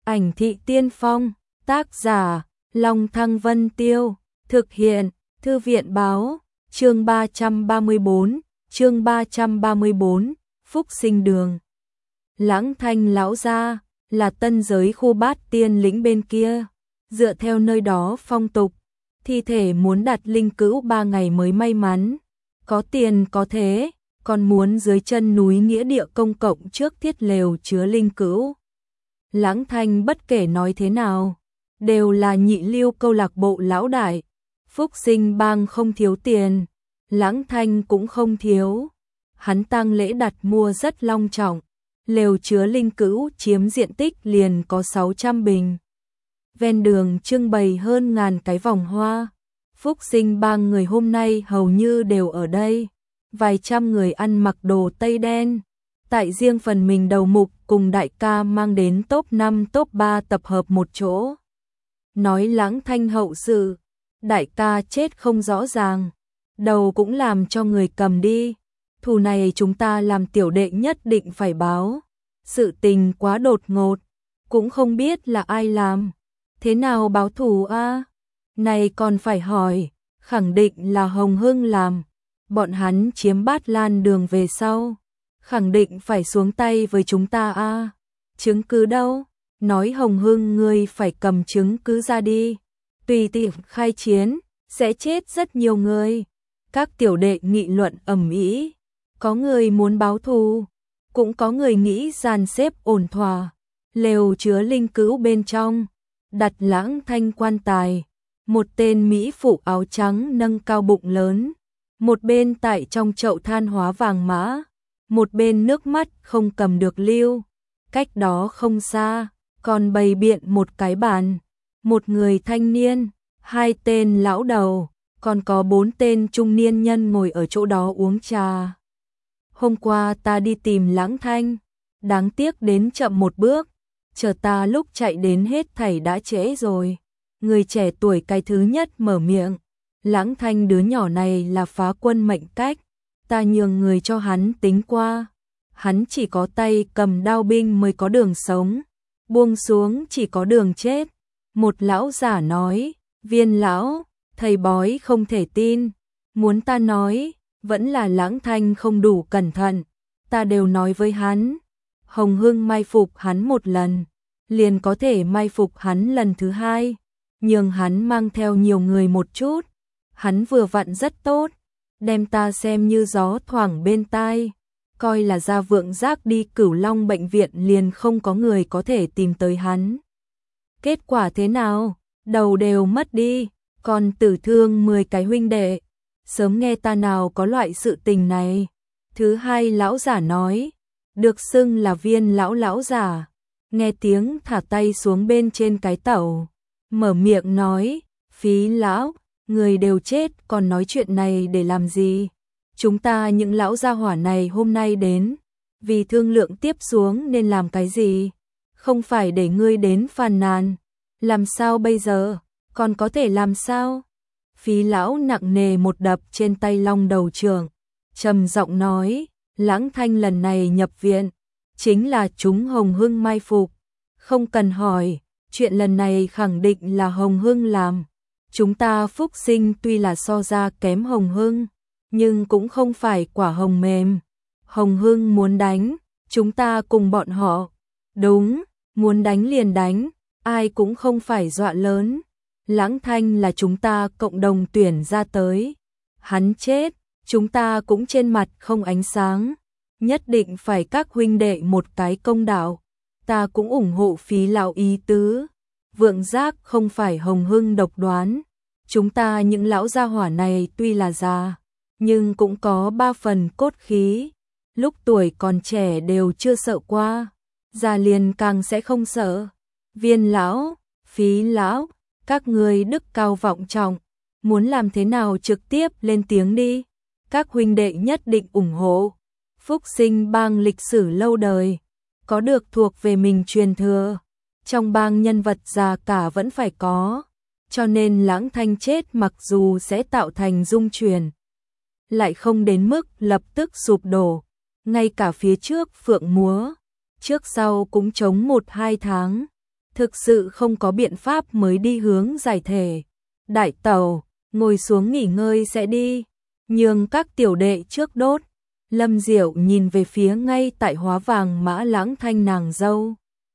Ảnh thị tiên phong, tác giả, Long Thăng Vân Tiêu, thực hiện, Thư viện báo, chương 334, Phúc Sinh Đường. Lãng Thanh lão gia, là Tân Giới khu Bát Tiên lĩnh bên kia, dựa theo nơi đó phong tục, thi thể muốn đặt linh cữu 3 ngày mới may mắn, có tiền có thế, còn muốn dưới chân núi nghĩa địa công cộng trước thiết lều chứa linh cữu. Lãng Thanh bất kể nói thế nào, đều là nhị lưu câu lạc bộ lão đại, Phúc Sinh bang không thiếu tiền, Lãng Thanh cũng không thiếu. Hắn tang lễ đặt mua rất long trọng, lều chứa linh cữu chiếm diện tích liền có 600 bình. Ven đường trưng bày hơn ngàn cái vòng hoa, Phúc Sinh bang người hôm nay hầu như đều ở đây, vài trăm người ăn mặc đồ tây đen. Tại riêng phần mình đầu mục cùng đại ca mang đến top 5 top 3 tập hợp một chỗ. Nói Lãng Thanh hậu sự, đại ca chết không rõ ràng, đầu cũng làm cho người cầm đi. Thù này chúng ta làm tiểu đệ nhất định phải báo. Sự tình quá đột ngột, cũng không biết là ai làm. Thế nào báo thù a? Này còn phải hỏi, khẳng định là Hồng Hưng làm. Bọn hắn chiếm Bát Lan đường về sau, khẳng định phải xuống tay với chúng ta a. Chứng cứ đâu? Nói Hồng Hưng ngươi phải cầm chứng cứ ra đi. Tùy tiện khai chiến, sẽ chết rất nhiều người. Các tiểu đệ nghị luận ầm ĩ, có người muốn báo thù, cũng có người nghĩ dàn xếp ổn thỏa. Lều chứa linh cữu bên trong, đặt Lãng Thanh quan tài, một tên mỹ phụ áo trắng nâng cao bụng lớn, một bên tại trong chậu than hóa vàng mã, một bên nước mắt không cầm được lưu. Cách đó không xa, còn bày biện một cái bàn, một người thanh niên, 2 tên lão đầu, còn có 4 tên trung niên nhân ngồi ở chỗ đó uống trà. Hôm qua ta đi tìm Lãng Thanh, đáng tiếc đến chậm một bước, chờ ta lúc chạy đến hết thảy đã trễ rồi. Người trẻ tuổi cái thứ nhất mở miệng, Lãng Thanh đứa nhỏ này là phá quân mệnh cách, ta nhường người cho hắn tính qua. Hắn chỉ có tay cầm đao binh mới có đường sống, buông xuống chỉ có đường chết. Một lão giả nói, Viên lão, thầy bói không thể tin, muốn ta nói, vẫn là Lãng Thanh không đủ cẩn thận, ta đều nói với hắn. Hồng Hưng mai phục hắn một lần, liền có thể mai phục hắn lần thứ hai, nhường hắn mang theo nhiều người một chút. Hắn vừa vặn rất tốt, đem ta xem như gió thoảng bên tai, coi là ra Vượng Giác đi Cửu Long bệnh viện liền không có người có thể tìm tới hắn. Kết quả thế nào? Đầu đều mất đi, còn tử thương 10 cái huynh đệ. Sớm nghe ta nào có loại sự tình này. Thứ hai lão giả nói, được xưng là Viên lão giả, nghe tiếng thả tay xuống bên trên cái tẩu, mở miệng nói, Phí lão, người đều chết còn nói chuyện này để làm gì? Chúng ta những lão gia hỏa này hôm nay đến, vì thương lượng tiếp xuống nên làm cái gì? Không phải để ngươi đến phàn nàn. Làm sao bây giờ? Còn có thể làm sao? Phí lão nặng nề một đập trên tay long đầu trưởng, trầm giọng nói, Lãng Thanh lần này nhập viện, chính là chúng Hồng Hưng mai phục. Không cần hỏi, chuyện lần này khẳng định là Hồng Hưng làm. Chúng ta Phúc Sinh tuy là so ra kém Hồng Hưng, nhưng cũng không phải quả hồng mềm. Hồng Hưng muốn đánh, chúng ta cùng bọn họ. Đúng, muốn đánh liền đánh, ai cũng không phải dọa lớn. Lãng Thanh là chúng ta cộng đồng tuyển ra tới. Hắn chết, chúng ta cũng trên mặt không ánh sáng. Nhất định phải các huynh đệ một cái công đạo. Ta cũng ủng hộ Phí lão ý tứ. Vượng Giác không phải Hồng Hưng độc đoán. Chúng ta những lão gia hỏa này tuy là già, nhưng cũng có 3 phần cốt khí. Lúc tuổi còn trẻ đều chưa sợ qua, già liền càng sẽ không sợ. Viên lão, Phí lão, các người đức cao vọng trọng, muốn làm thế nào trực tiếp lên tiếng đi. Các huynh đệ nhất định ủng hộ. Phúc Sinh bang lịch sử lâu đời, có được thuộc về mình truyền thừa. Trong bang nhân vật già cả vẫn phải có, cho nên Lãng Thanh chết mặc dù sẽ tạo thành dung chuyển, lại không đến mức lập tức sụp đổ. Ngay cả phía trước phượng múa, trước sau cũng chống 1-2 tháng. thực sự không có biện pháp mới đi hướng giải thể. Đại tẩu, ngồi xuống nghỉ ngơi sẽ đi, nhường các tiểu đệ trước đốt. Lâm Diệu nhìn về phía ngay tại hóa vàng mã Lãng Thanh nàng dâu.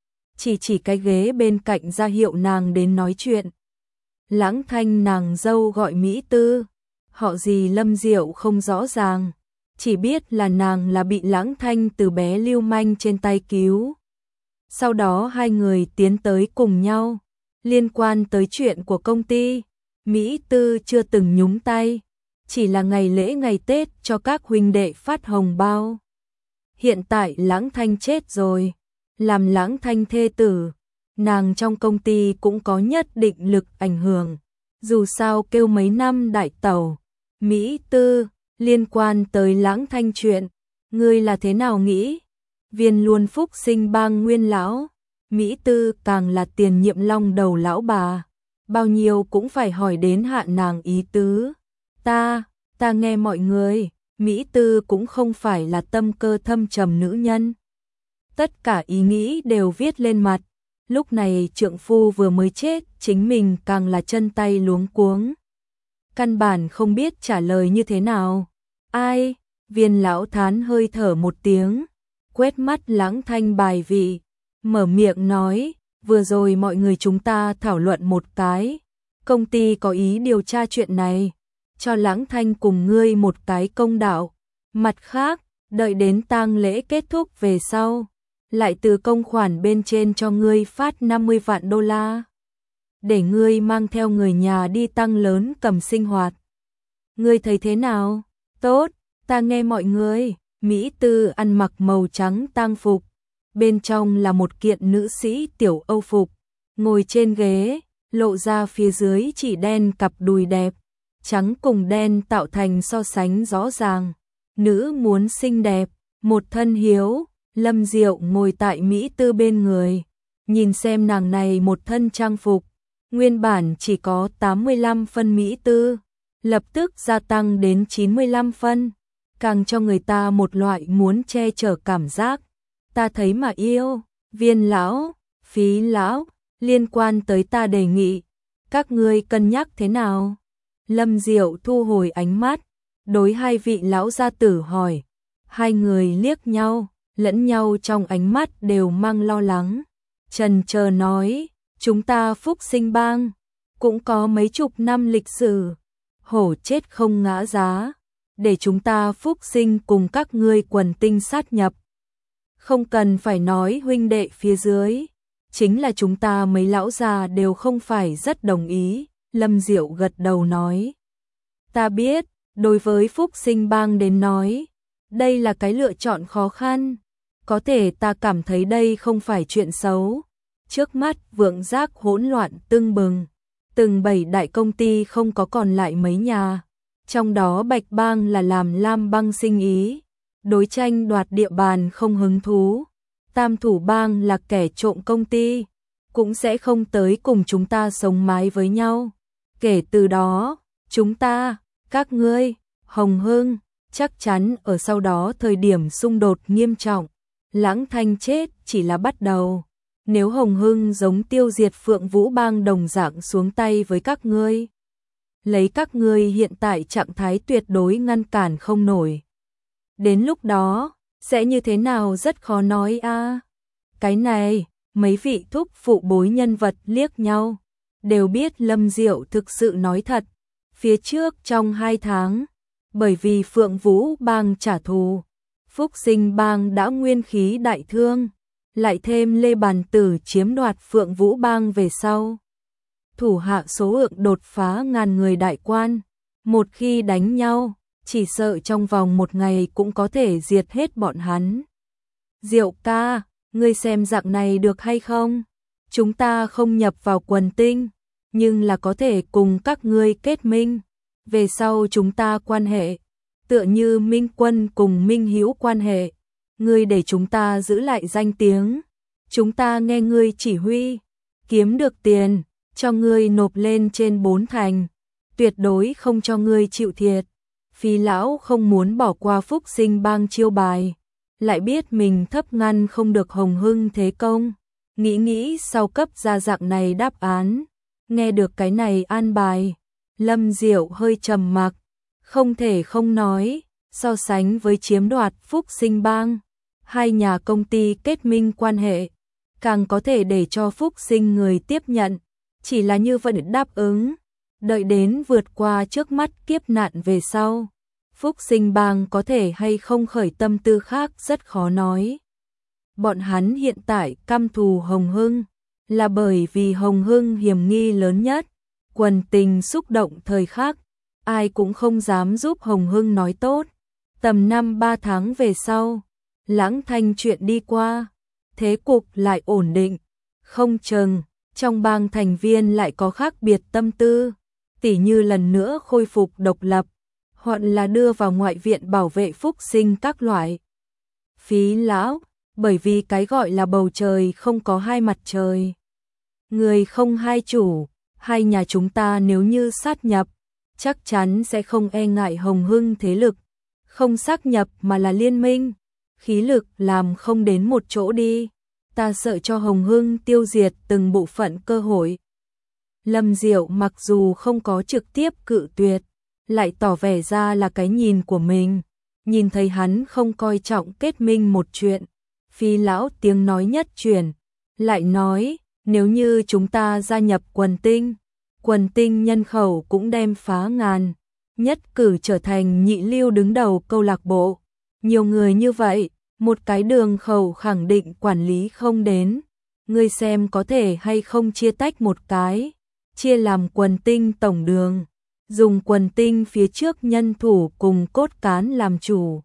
Chỉ cái ghế bên cạnh ra hiệu nàng đến nói chuyện. Lãng Thanh nàng dâu gọi Mỹ Tư, họ gì Lâm Diệu không rõ ràng, chỉ biết là nàng là bị Lãng Thanh từ bé lưu manh trên tay cứu. Sau đó hai người tiến tới cùng nhau, liên quan tới chuyện của công ty, Mỹ Tư chưa từng nhúng tay, chỉ là ngày lễ ngày Tết cho các huynh đệ phát hồng bao. Hiện tại Lãng Thanh chết rồi, làm Lãng Thanh thê tử, nàng trong công ty cũng có nhất định lực ảnh hưởng. Dù sao kêu mấy năm đại tẩu, Mỹ Tư, liên quan tới Lãng Thanh chuyện, ngươi là thế nào nghĩ? Viên luôn Phúc Sinh Bang nguyên lão, Mỹ Tư càng là tiền nhiệm long đầu lão bà, bao nhiêu cũng phải hỏi đến hạ nàng ý tứ. Ta nghe mọi người, Mỹ Tư cũng không phải là tâm cơ thâm trầm nữ nhân. Tất cả ý nghĩ đều viết lên mặt, lúc này trượng phu vừa mới chết, chính mình càng là chân tay luống cuống. Căn bản không biết trả lời như thế nào. Ai? Viên lão thán hơi thở một tiếng, quét mắt Lãng Thanh bài vị, mở miệng nói, vừa rồi mọi người chúng ta thảo luận một cái, công ty có ý điều tra chuyện này, cho Lãng Thanh cùng ngươi một cái công đạo. Mặt khác, đợi đến tang lễ kết thúc về sau, lại từ công khoản bên trên cho ngươi phát 50 vạn đô la, để ngươi mang theo người nhà đi tăng lớn cầm sinh hoạt. Ngươi thấy thế nào? Tốt, ta nghe mọi người. Mỹ Tư ăn mặc màu trắng tang phục, bên trong là một kiện nữ sĩ tiểu Âu phục, ngồi trên ghế, lộ ra phía dưới chỉ đen cặp đùi đẹp, trắng cùng đen tạo thành so sánh rõ ràng. Nữ muốn xinh đẹp, một thân hiếu. Lâm Diệu ngồi tại Mỹ Tư bên người, nhìn xem nàng này một thân trang phục, nguyên bản chỉ có 85 phân Mỹ Tư, lập tức gia tăng đến 95 phân, càng cho người ta một loại muốn che chở cảm giác. Ta thấy mà yêu. Viên lão, Phí lão, liên quan tới ta đề nghị, các ngươi cân nhắc thế nào? Lâm Diệu thu hồi ánh mắt, đối hai vị lão gia tử hỏi. Hai người liếc nhau, lẫn nhau trong ánh mắt đều mang lo lắng. Chần chờ nói, chúng ta Phúc Sinh Bang cũng có mấy chục năm lịch sử, hổ chết không ngã giá, để chúng ta Phúc Sinh cùng các ngươi quần tinh sát nhập. Không cần phải nói huynh đệ phía dưới, chính là chúng ta mấy lão già đều không phải rất đồng ý. Lâm Diệu gật đầu nói, ta biết, đối với Phúc Sinh Bang đến nói, đây là cái lựa chọn khó khăn, có thể ta cảm thấy đây không phải chuyện xấu. Trước mắt Vượng Giác hỗn loạn tưng bừng, từng 7 đại công ty không có còn lại mấy nhà, trong đó Bạch Bang là làm Lam Bang sinh ý, đối tranh đoạt địa bàn không hứng thú. Tam Thủ Bang là kẻ trộm công ty, cũng sẽ không tới cùng chúng ta sống mái với nhau. Kể từ đó, chúng ta, các ngươi, Hồng Hưng, chắc chắn ở sau đó thời điểm xung đột nghiêm trọng. Lãng Thanh chết chỉ là bắt đầu. Nếu Hồng Hưng giống tiêu diệt Phượng Vũ Bang đồng dạng xuống tay với các ngươi, lấy các ngươi hiện tại trạng thái tuyệt đối ngăn cản không nổi. Đến lúc đó, sẽ như thế nào rất khó nói a. Cái này, mấy vị thúc phụ bối nhân vật liếc nhau, đều biết Lâm Diệu thực sự nói thật. Phía trước trong 2 tháng, bởi vì Phượng Vũ Bang trả thù, Phúc Sinh Bang đã nguyên khí đại thương, lại thêm Lê Bàn Tử chiếm đoạt Phượng Vũ Bang về sau. Thủ hạ số lượng đột phá ngàn người đại quan, một khi đánh nhau, chỉ sợ trong vòng 1 ngày cũng có thể diệt hết bọn hắn. Diệu ca, ngươi xem dạng này được hay không? Chúng ta không nhập vào quần tinh, nhưng là có thể cùng các ngươi kết minh. Về sau chúng ta quan hệ, tựa như Minh Quân cùng Minh Hữu quan hệ. Ngươi để chúng ta giữ lại danh tiếng, chúng ta nghe ngươi chỉ huy, kiếm được tiền, cho ngươi nộp lên trên 4 thành, tuyệt đối không cho ngươi chịu thiệt. Phí lão không muốn bỏ qua Phúc Sinh Bang chiêu bài, lại biết mình thấp ngăn không được Hồng Hưng thế công, nghĩ sau cấp ra dạng này đáp án. Nghe được cái này an bài, Lâm Diệu hơi trầm mặc, không thể không nói, so sánh với chiếm đoạt Phúc Sinh Bang, hai nhà công ty kết minh quan hệ, càng có thể để cho Phúc Sinh người tiếp nhận, chỉ là như vậy đáp ứng, đợi đến vượt qua trước mắt kiếp nạn về sau. Phúc Sinh Bang có thể hay không khởi tâm tư khác rất khó nói. Bọn hắn hiện tại căm thù Hồng Hưng, là bởi vì Hồng Hưng hiểm nghi lớn nhất, quần tình xúc động thời khắc, ai cũng không dám giúp Hồng Hưng nói tốt. Tầm 5-3 tháng về sau, Lãng Thanh chuyện đi qua, thế cục lại ổn định, không chừng trong bang thành viên lại có khác biệt tâm tư, tỉ như lần nữa khôi phục độc lập, hoặc là đưa vào ngoại viện bảo vệ Phúc Sinh các loại. Phí lão, bởi vì cái gọi là bầu trời không có hai mặt trời. Người không hai chủ, hai nhà chúng ta nếu như sát nhập, chắc chắn sẽ không e ngại Hồng Hưng thế lực, không sát nhập mà là liên minh, khí lực làm không đến một chỗ đi, ta sợ cho Hồng Hưng tiêu diệt từng bộ phận cơ hội. Lâm Diệu mặc dù không có trực tiếp cự tuyệt, lại tỏ vẻ ra là cái nhìn của mình, nhìn thấy hắn không coi trọng kết minh một chuyện, Phi lão tiếng nói nhất chuyển, lại nói, nếu như chúng ta gia nhập quần tinh nhân khẩu cũng đem phá ngàn, nhất cử trở thành nhị lưu đứng đầu câu lạc bộ. Nhiều người như vậy, một cái đường khẩu khẳng định quản lý không đến. Ngươi xem có thể hay không chia tách một cái, chia làm quần tinh tổng đường, dùng quần tinh phía trước nhân thủ cùng cốt cán làm chủ,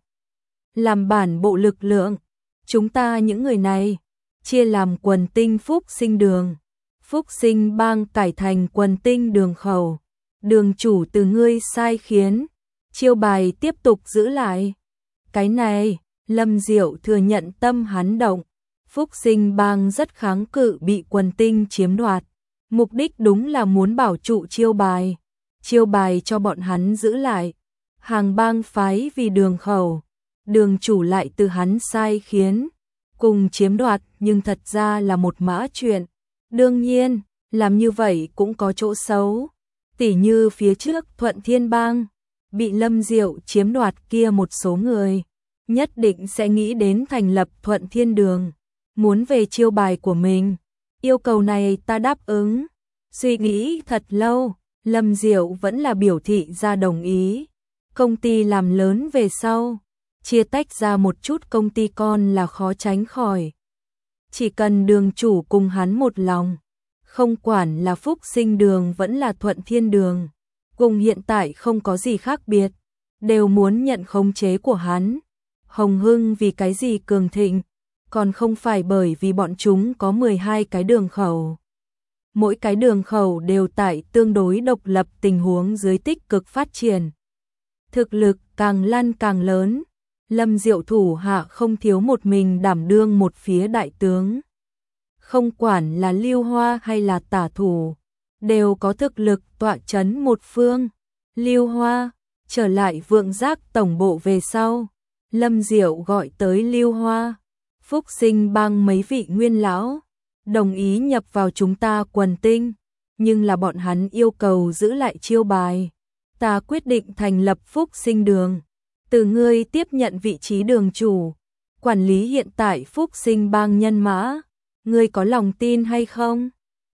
làm bản bộ lực lượng. Chúng ta những người này, chia làm quần tinh Phúc Sinh đường. Phúc Sinh Bang cải thành quần tinh đường khẩu. Đường chủ từ ngươi sai khiến, chiêu bài tiếp tục giữ lại. Cái này, Lâm Diệu thừa nhận tâm hắn động. Phúc Sinh Bang rất kháng cự bị quần tinh chiếm đoạt. Mục đích đúng là muốn bảo trụ chiêu bài. Chiêu bài cho bọn hắn giữ lại. Hàng bang phái vì đường khẩu. Đường chủ lại từ hắn sai khiến, cùng chiếm đoạt nhưng thật ra là một mã chuyện. Đương nhiên, làm như vậy cũng có chỗ xấu. Tỉ như phía trước Thuận Thiên Bang, bị Lâm Diệu chiếm đoạt kia một số người, nhất định sẽ nghĩ đến thành lập Thuận Thiên Đường, muốn về chiêu bài của mình. Yêu cầu này ta đáp ứng. Suy nghĩ thật lâu, Lâm Diệu vẫn là biểu thị ra đồng ý. Công ty làm lớn về sau, chia tách ra một chút công ty con là khó tránh khỏi. Chỉ cần đường chủ cùng hắn một lòng, không quản là Phúc Sinh đường vẫn là Thuận Thiên đường, cùng hiện tại không có gì khác biệt, đều muốn nhận khống chế của hắn. Hồng Hưng vì cái gì cường thịnh, còn không phải bởi vì bọn chúng có 12 cái đường khẩu. Mỗi cái đường khẩu đều tại tương đối độc lập tình huống dưới tích cực phát triển. Thực lực càng lan càng lớn. Lâm Diệu thủ hạ không thiếu một mình đảm đương một phía đại tướng. Không quản là Lưu Hoa hay là Tả Thủ, đều có thực lực tọa chấn một phương. Lưu Hoa, trở lại Vượng Giác tổng bộ về sau. Lâm Diệu gọi tới Lưu Hoa, Phúc Sinh Bang mấy vị nguyên lão, đồng ý nhập vào chúng ta quần tinh, nhưng là bọn hắn yêu cầu giữ lại chiêu bài. Ta quyết định thành lập Phúc Sinh đường. Từ ngươi tiếp nhận vị trí đường chủ, quản lý hiện tại Phúc Sinh Bang nhân mã, ngươi có lòng tin hay không?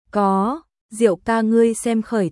Có, Diệu ca ngươi xem khởi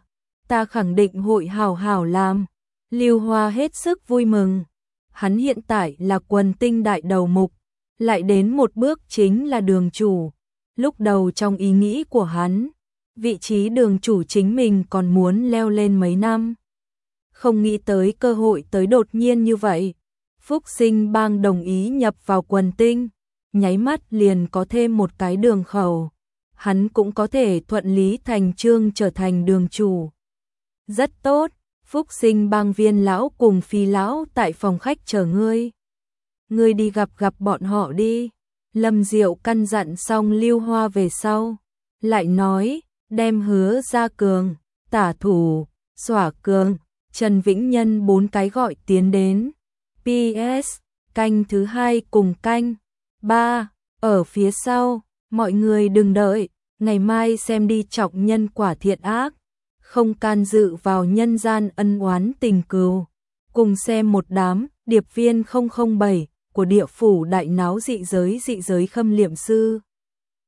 ta khẳng định hội hảo hảo làm. Lưu Hoa hết sức vui mừng, hắn hiện tại là quần tinh đại đầu mục, lại đến một bước chính là đường chủ. Lúc đầu trong ý nghĩ của hắn, vị trí đường chủ chính mình còn muốn leo lên mấy năm. Không nghĩ tới cơ hội tới đột nhiên như vậy. Phúc Sinh Bang đồng ý nhập vào quần tinh, nháy mắt liền có thêm một cái đường khẩu. Hắn cũng có thể thuận lý thành chương trở thành đường chủ. Rất tốt, Phúc Sinh Bang Viên lão cùng Phi lão tại phòng khách chờ ngươi. Ngươi đi gặp bọn họ đi. Lâm Diệu căn dặn xong Lưu Hoa về sau, lại nói, đem Hứa Gia Cường, Tả Thủ, Xỏa Cường, Trần Vĩnh Nhân 4 cái gọi tiến đến. PS, canh thứ 2 cùng canh 3, ở phía sau, Mọi người đừng đợi, ngày mai xem đi trọng nhân quả thiện ác, không can dự vào nhân gian ân oán tình cừu. Cùng xem một đám điệp viên 007 của địa phủ đại náo dị giới Khâm Liệm Sư.